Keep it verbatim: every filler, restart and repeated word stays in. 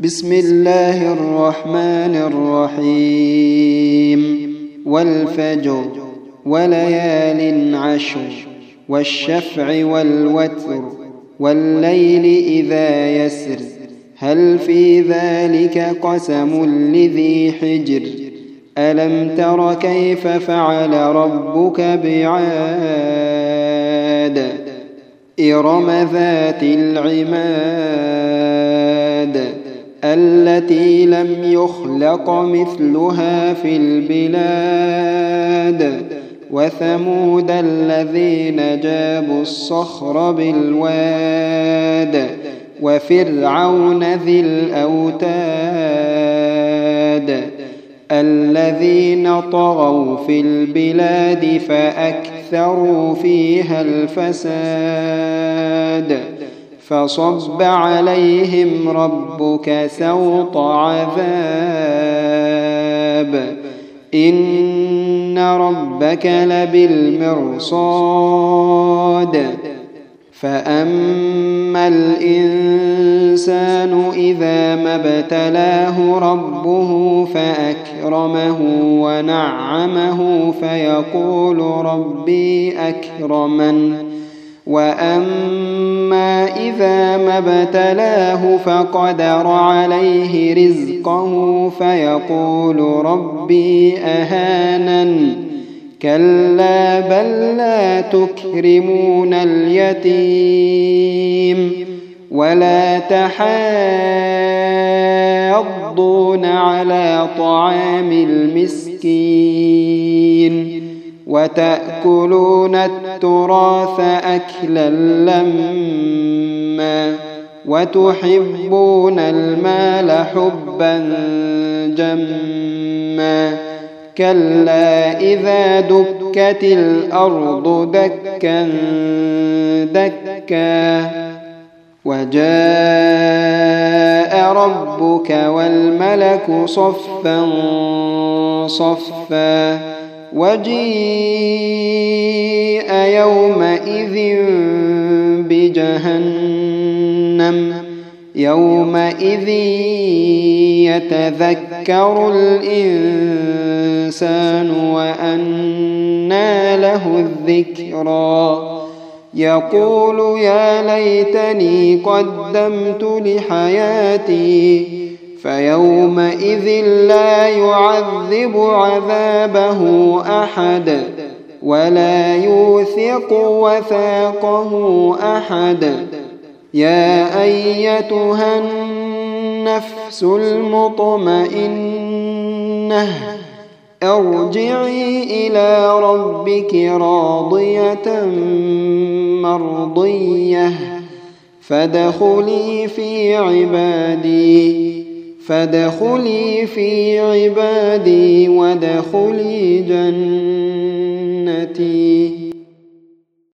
بسم الله الرحمن الرحيم والفجر وليال عشر والشفع والوتر والليل إذا يسر هل في ذلك قسم لذي حجر ألم تر كيف فعل ربك بعاد إرم ذات العماد التي لم يخلق مثلها في البلاد وثمود الذين جابوا الصخر بالواد وفرعون ذي الأوتاد الذين طغوا في البلاد فأكثروا فيها الفساد فصب عليهم ربك سوط عذاب إن ربك لبالمرصاد فأما الإنسان إذا ما ابتلاه ربه فأكرمه ونعمه فيقول ربي أكرمن وأما إذا ما ابتلاه فقدر عليه رزقه فيقول ربي أهانن كلا بل لا تكرمون اليتيم ولا تحاضون على طعام المسكين وتأكلون التراث أكلا لما وتحبون المال حبا جما كلا إذا دكت الأرض دكا دكا وجاء ربك والملك صفا صفا وجيء يومئذ بجهنم يومئذ يتذكر الإنسان وأنى له الذكرى يقول يا ليتني قدمت لحياتي فيومئذ لا يعذب عذابه أحد ولا يوثق وثاقه أحد يا أيتها النفس المطمئنة ارجعي إلى ربك راضية مرضية فادخلي في عبادي فادخلي في عبادي وادخلي جنتي.